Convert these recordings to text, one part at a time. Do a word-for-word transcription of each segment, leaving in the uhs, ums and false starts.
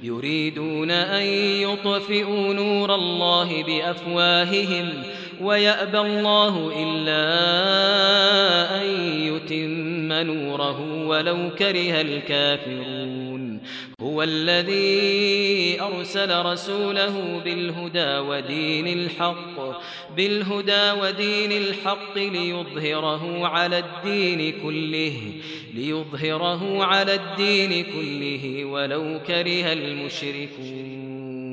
يريدون أن يطفئوا نور الله بأفواههم ويأبى الله إلا أن يتم نوره ولو كره الكافرون هو الذي أرسل رسوله بالهدى ودين الحق بالهدى ودين الحق ليظهره على الدين كله ليظهره على الدين كله ولو كره المشركون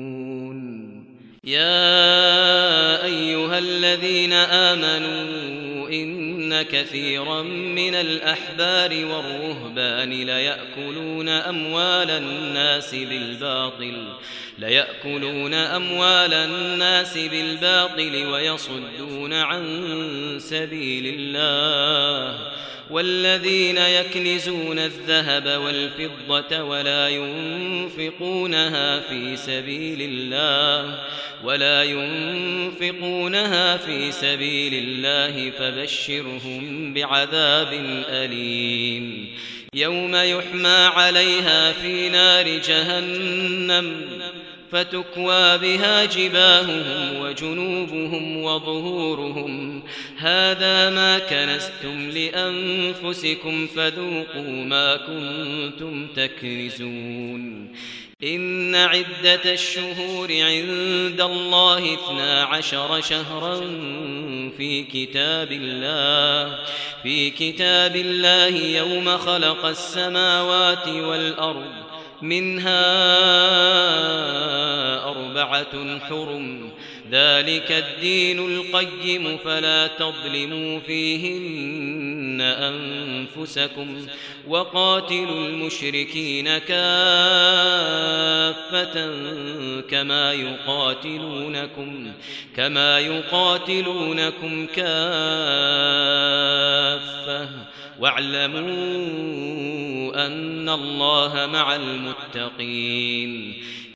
يا أيها الذين آمنوا إن كثيرا من الأحبار والرهبان ليأكلون أموال الناس بالباطل ليأكلون أموال الناس بالباطل ويصدون عن سبيل الله والذين يكنزون الذهب والفضة ولا ينفقونها في سبيل الله ولا ينفقونها في سبيل الله فبشرهم بعذاب أليم يوم يحمى عليها في نار جهنم فتكوى بها جباههم وجنوبهم وظهورهم هذا ما كنزتم لأنفسكم فذوقوا ما كنتم تكنزون إن عدة الشهور عند الله اثنا عشر شهرا في كتاب الله في كتاب الله يوم خلق السماوات والأرض منها أربعة حرم ذلك الدين القيم فلا تظلموا فيهن أنفسكم وقاتلوا المشركين كافة كما يقاتلونكم كما يقاتلونكم كافة واعلموا أن الله مع المتقين